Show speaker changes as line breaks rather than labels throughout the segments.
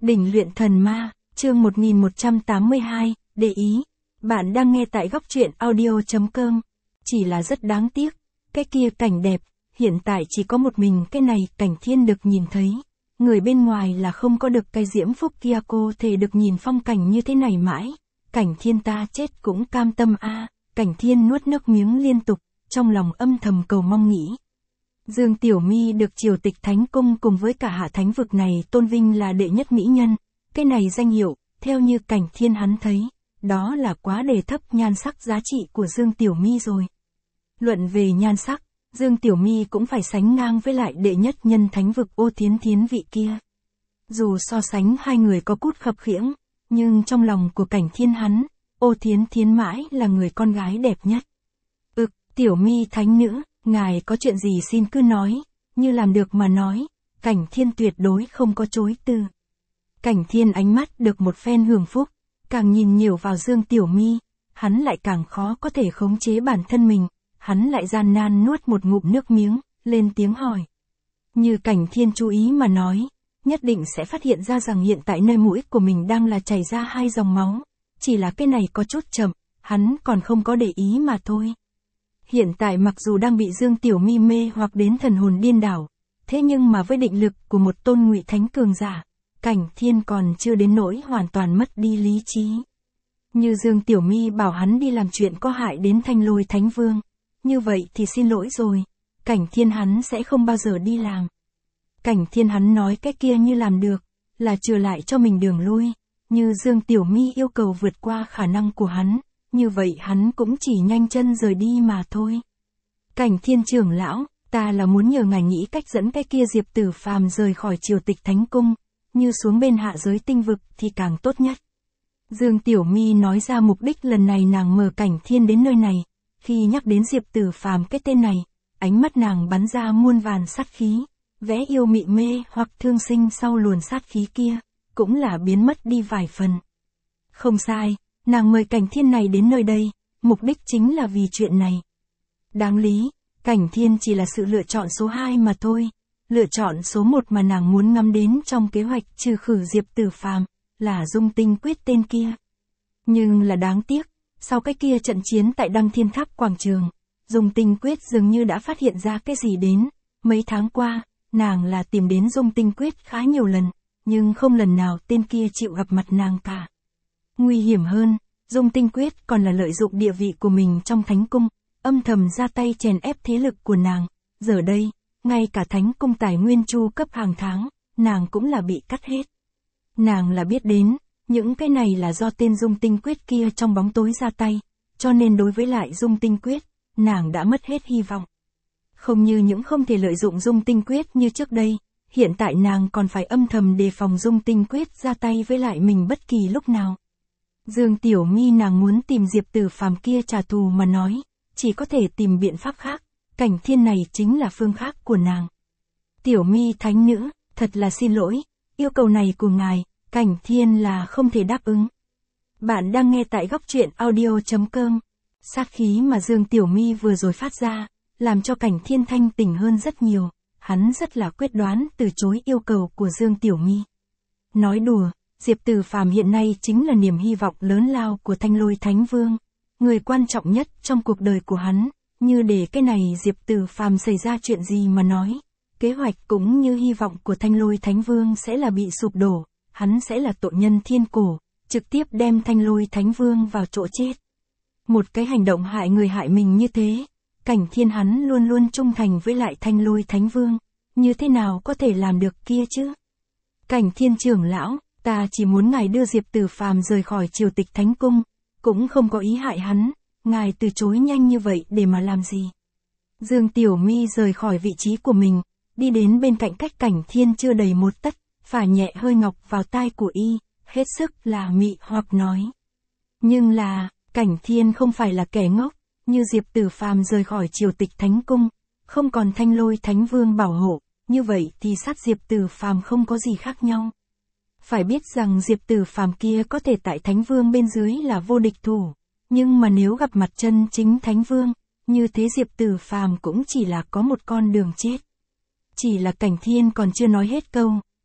Đỉnh luyện thần ma, chương 1182, để ý. Bạn đang nghe tại góc truyện audio.com. Chỉ là rất đáng tiếc, cái kia cảnh đẹp, hiện tại chỉ có một mình cái này Cảnh Thiên được nhìn thấy. Người bên ngoài là không có được cái diễm phúc kia, cô thể được nhìn phong cảnh như thế này mãi. Cảnh Thiên ta chết cũng cam tâm a. Cảnh Thiên nuốt nước miếng liên tục, trong lòng âm thầm cầu mong nghĩ. Dương Tiểu My được triều tịch thánh cung cùng với cả hạ thánh vực này tôn vinh là đệ nhất mỹ nhân. Cái này danh hiệu, theo như Cảnh Thiên hắn thấy, đó là quá đề thấp nhan sắc giá trị của Dương Tiểu My rồi. Luận về nhan sắc, Dương Tiểu My cũng phải sánh ngang với lại đệ nhất nhân thánh vực Ô Thiến Thiến vị kia. Dù so sánh hai người có cút khập khiễng, nhưng trong lòng của Cảnh Thiên hắn, Ô Thiến Thiến mãi là người con gái đẹp nhất. Tiểu My thánh nữ, ngài có chuyện gì xin cứ nói, như làm được mà nói. Cảnh Thiên tuyệt đối không có chối từ. Cảnh Thiên ánh mắt được một phen hưởng phúc, càng nhìn nhiều vào Dương Tiểu My, hắn lại càng khó có thể khống chế bản thân mình, hắn lại gian nan nuốt một ngụm nước miếng, lên tiếng hỏi. Như Cảnh Thiên chú ý mà nói, nhất định sẽ phát hiện ra rằng hiện tại nơi mũi của mình đang là chảy ra hai dòng máu, chỉ là cái này có chút chậm, hắn còn không có để ý mà thôi. Hiện tại mặc dù đang bị Dương Tiểu My mê hoặc đến thần hồn điên đảo, thế nhưng mà với định lực của một tôn ngụy thánh cường giả, Cảnh Thiên còn chưa đến nỗi hoàn toàn mất đi lý trí. Như Dương Tiểu My bảo hắn đi làm chuyện có hại đến Thanh Lôi Thánh Vương, như vậy thì xin lỗi rồi, Cảnh Thiên hắn sẽ không bao giờ đi làm. Cảnh Thiên hắn nói cái kia như làm được, là trừ lại cho mình đường lui, như Dương Tiểu My yêu cầu vượt qua khả năng của hắn. Như vậy hắn cũng chỉ nhanh chân rời đi mà thôi. Cảnh Thiên trưởng lão, ta là muốn nhờ ngài nghĩ cách dẫn cái kia Diệp Tử Phàm rời khỏi triều tịch thánh cung, như xuống bên hạ giới tinh vực thì càng tốt nhất. Dương Tiểu My nói ra mục đích lần này nàng mời Cảnh Thiên đến nơi này, khi nhắc đến Diệp Tử Phàm cái tên này, ánh mắt nàng bắn ra muôn vàn sát khí, vẽ yêu mị mê hoặc thương sinh sau luồn sát khí kia, cũng là biến mất đi vài phần. Không sai. Nàng mời Cảnh Thiên này đến nơi đây, mục đích chính là vì chuyện này. Đáng lý, Cảnh Thiên chỉ là sự lựa chọn số 2 mà thôi. Lựa chọn số 1 mà nàng muốn ngắm đến trong kế hoạch trừ khử Diệp Tử Phàm là Dung Tinh Quyết tên kia. Nhưng là đáng tiếc, sau cái kia trận chiến tại Đăng Thiên Tháp quảng trường, Dung Tinh Quyết dường như đã phát hiện ra cái gì đến. Mấy tháng qua, nàng là tìm đến Dung Tinh Quyết khá nhiều lần, nhưng không lần nào tên kia chịu gặp mặt nàng cả. Nguy hiểm hơn, Dung Tinh Quyết còn là lợi dụng địa vị của mình trong thánh cung, âm thầm ra tay chèn ép thế lực của nàng. Giờ đây, ngay cả thánh cung tài nguyên chu cấp hàng tháng, nàng cũng là bị cắt hết. Nàng là biết đến, những cái này là do tên Dung Tinh Quyết kia trong bóng tối ra tay, cho nên đối với lại Dung Tinh Quyết, nàng đã mất hết hy vọng. Không như những không thể lợi dụng Dung Tinh Quyết như trước đây, hiện tại nàng còn phải âm thầm đề phòng Dung Tinh Quyết ra tay với lại mình bất kỳ lúc nào. Dương Tiểu My nàng muốn tìm Diệp Tử Phàm kia trả thù mà nói, chỉ có thể tìm biện pháp khác, Cảnh Thiên này chính là phương khác của nàng. Tiểu My thánh nữ, thật là xin lỗi, yêu cầu này của ngài, Cảnh Thiên là không thể đáp ứng. Bạn đang nghe tại góc truyện audio.com. Sát khí mà Dương Tiểu My vừa rồi phát ra, làm cho Cảnh Thiên thanh tỉnh hơn rất nhiều, hắn rất là quyết đoán từ chối yêu cầu của Dương Tiểu My. Nói đùa. Diệp Tử Phàm hiện nay chính là niềm hy vọng lớn lao của Thanh Lôi Thánh Vương, người quan trọng nhất trong cuộc đời của hắn, như để cái này Diệp Tử Phàm xảy ra chuyện gì mà nói, kế hoạch cũng như hy vọng của Thanh Lôi Thánh Vương sẽ là bị sụp đổ, hắn sẽ là tội nhân thiên cổ, trực tiếp đem Thanh Lôi Thánh Vương vào chỗ chết. Một cái hành động hại người hại mình như thế, Cảnh Thiên hắn luôn luôn trung thành với lại Thanh Lôi Thánh Vương, như thế nào có thể làm được kia chứ? Cảnh Thiên trưởng lão, ta chỉ muốn ngài đưa Diệp Tử Phàm rời khỏi triều tịch thánh cung, cũng không có ý hại hắn, ngài từ chối nhanh như vậy để mà làm gì? Dương Tiểu My rời khỏi vị trí của mình, đi đến bên cạnh cách Cảnh Thiên chưa đầy một tấc, phả nhẹ hơi ngọc vào tai của y, hết sức là mị hoặc nói. Nhưng là, Cảnh Thiên không phải là kẻ ngốc, như Diệp Tử Phàm rời khỏi triều tịch thánh cung, không còn Thanh Lôi Thánh Vương bảo hộ, như vậy thì sát Diệp Tử Phàm không có gì khác nhau. Phải biết rằng Diệp Tử Phàm kia có thể tại Thánh Vương bên dưới là vô địch thủ, nhưng mà nếu gặp mặt chân chính Thánh Vương, như thế Diệp Tử Phàm cũng chỉ là có một con đường chết. Chỉ là Cảnh Thiên còn chưa nói hết câu,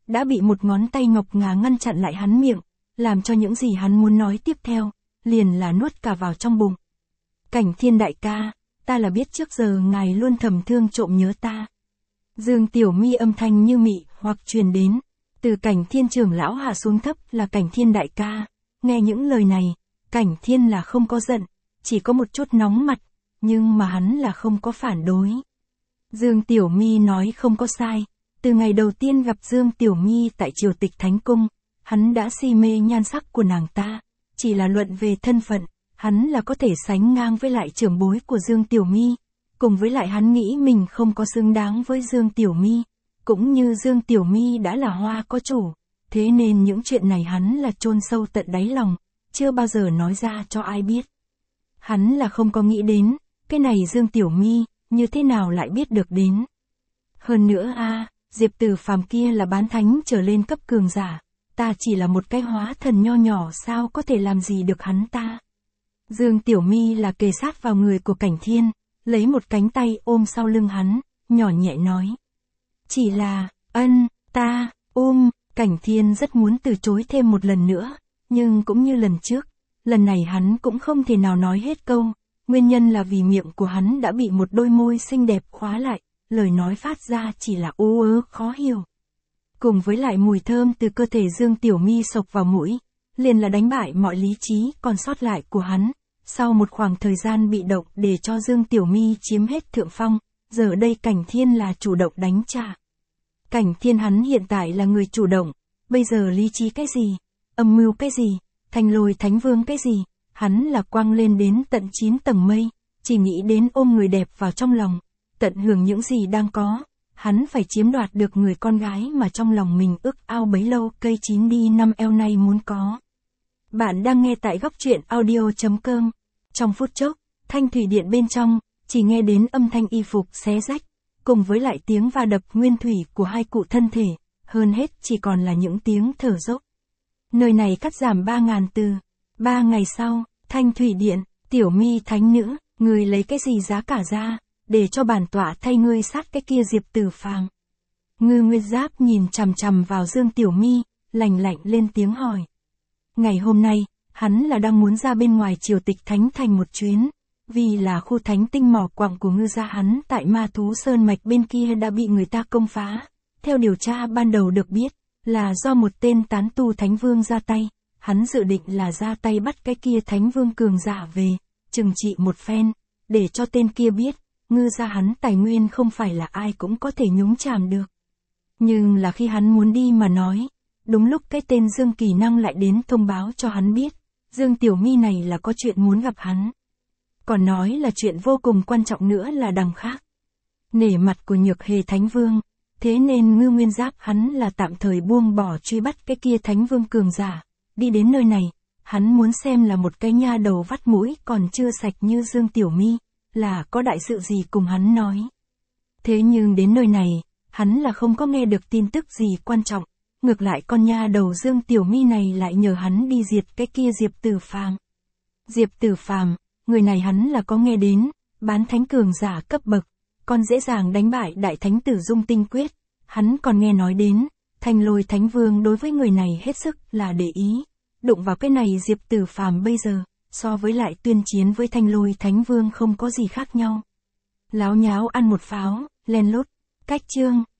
đã bị một ngón tay ngọc ngà ngăn chặn lại hắn miệng, làm cho những gì hắn muốn nói tiếp theo, liền là nuốt cả vào trong bụng. Cảnh Thiên đại ca, ta là biết trước giờ ngài luôn thầm thương trộm nhớ ta. Dương Tiểu Mi âm thanh như mị hoặc truyền đến, từ Cảnh Thiên trưởng lão hạ xuống thấp là Cảnh Thiên đại ca. Nghe những lời này, Cảnh Thiên là không có giận, chỉ có một chút nóng mặt, nhưng mà hắn là không có phản đối. Dương Tiểu Mi nói không có sai, từ ngày đầu tiên gặp Dương Tiểu Mi tại Triều Tịch Thánh Cung, hắn đã si mê nhan sắc của nàng ta, chỉ là luận về thân phận, hắn là có thể sánh ngang với lại trưởng bối của Dương Tiểu Mi, cùng với lại hắn nghĩ mình không có xứng đáng với Dương Tiểu Mi, cũng như Dương Tiểu Mi đã là hoa có chủ, thế nên những chuyện này hắn là chôn sâu tận đáy lòng, chưa bao giờ nói ra cho ai biết. Hắn là không có nghĩ đến, cái này Dương Tiểu Mi, như thế nào lại biết được đến. Hơn nữa Diệp Tử Phàm kia là bán thánh trở lên cấp cường giả, ta chỉ là một cái hóa thần nho nhỏ sao có thể làm gì được hắn ta. Dương Tiểu Mi là kề sát vào người của Cảnh Thiên, lấy một cánh tay ôm sau lưng hắn, nhỏ nhẹ nói. Chỉ là, Cảnh Thiên rất muốn từ chối thêm một lần nữa, nhưng cũng như lần trước, lần này hắn cũng không thể nào nói hết câu, nguyên nhân là vì miệng của hắn đã bị một đôi môi xinh đẹp khóa lại, lời nói phát ra chỉ là ú ớ khó hiểu. Cùng với lại mùi thơm từ cơ thể Dương Tiểu Mi sộc vào mũi, liền là đánh bại mọi lý trí còn sót lại của hắn. Sau một khoảng thời gian bị động để cho Dương Tiểu Mi chiếm hết thượng phong, giờ đây Cảnh Thiên là chủ động đánh trả. Cảnh Thiên hắn hiện tại là người chủ động, bây giờ lý trí cái gì, âm mưu cái gì, Thanh Lôi Thánh Vương cái gì, hắn là quăng lên đến tận 9 tầng mây, chỉ nghĩ đến ôm người đẹp vào trong lòng, tận hưởng những gì đang có, hắn phải chiếm đoạt được người con gái mà trong lòng mình ước ao bấy lâu, cây chín đi năm eo nay muốn có. Bạn đang nghe tại góc truyện audio.com. Trong phút chốc, thanh thủy điện bên trong, chỉ nghe đến âm thanh y phục xé rách, cùng với lại tiếng va đập nguyên thủy của hai cụ thân thể, hơn hết chỉ còn là những tiếng thở dốc. Nơi này cắt giảm 3.000 từ. 3 ngày sau, thanh thủy điện, Tiểu Mi thánh nữ, ngươi lấy cái gì giá cả ra, để cho bản tọa thay ngươi sát cái kia Diệp Tử Phàm. Ngư Nguyên Giáp nhìn chằm chằm vào Dương Tiểu Mi, lạnh lạnh lên tiếng hỏi. Ngày hôm nay, hắn là đang muốn ra bên ngoài Triều Tịch Thánh Thành một chuyến, vì là khu thánh tinh mỏ quặng của ngư gia hắn tại Ma Thú Sơn Mạch bên kia đã bị người ta công phá. Theo điều tra ban đầu được biết, là do một tên tán tu Thánh Vương ra tay, hắn dự định là ra tay bắt cái kia Thánh Vương cường giả về, trừng trị một phen, để cho tên kia biết, ngư gia hắn tài nguyên không phải là ai cũng có thể nhúng chàm được. Nhưng là khi hắn muốn đi mà nói, đúng lúc cái tên Dương Kỳ Năng lại đến thông báo cho hắn biết, Dương Tiểu Mi này là có chuyện muốn gặp hắn. Còn nói là chuyện vô cùng quan trọng nữa là đằng khác. Nể mặt của Nhược Hề Thánh Vương, thế nên Ngư Nguyên Giáp hắn là tạm thời buông bỏ truy bắt cái kia Thánh Vương cường giả, đi đến nơi này, hắn muốn xem là một cái nha đầu vắt mũi còn chưa sạch như Dương Tiểu Mi, là có đại sự gì cùng hắn nói. Thế nhưng đến nơi này, hắn là không có nghe được tin tức gì quan trọng, ngược lại con nha đầu Dương Tiểu Mi này lại nhờ hắn đi diệt cái kia Diệp Tử Phàm. Diệp Tử Phàm, người này hắn là có nghe đến, bán thánh cường giả cấp bậc, còn dễ dàng đánh bại đại thánh tử Dung Tinh Quyết, hắn còn nghe nói đến, Thanh Lôi Thánh Vương đối với người này hết sức là để ý, đụng vào cái này Diệp Tử Phàm bây giờ, so với lại tuyên chiến với Thanh Lôi Thánh Vương không có gì khác nhau. Láo nháo ăn một pháo, len lút, cách chương.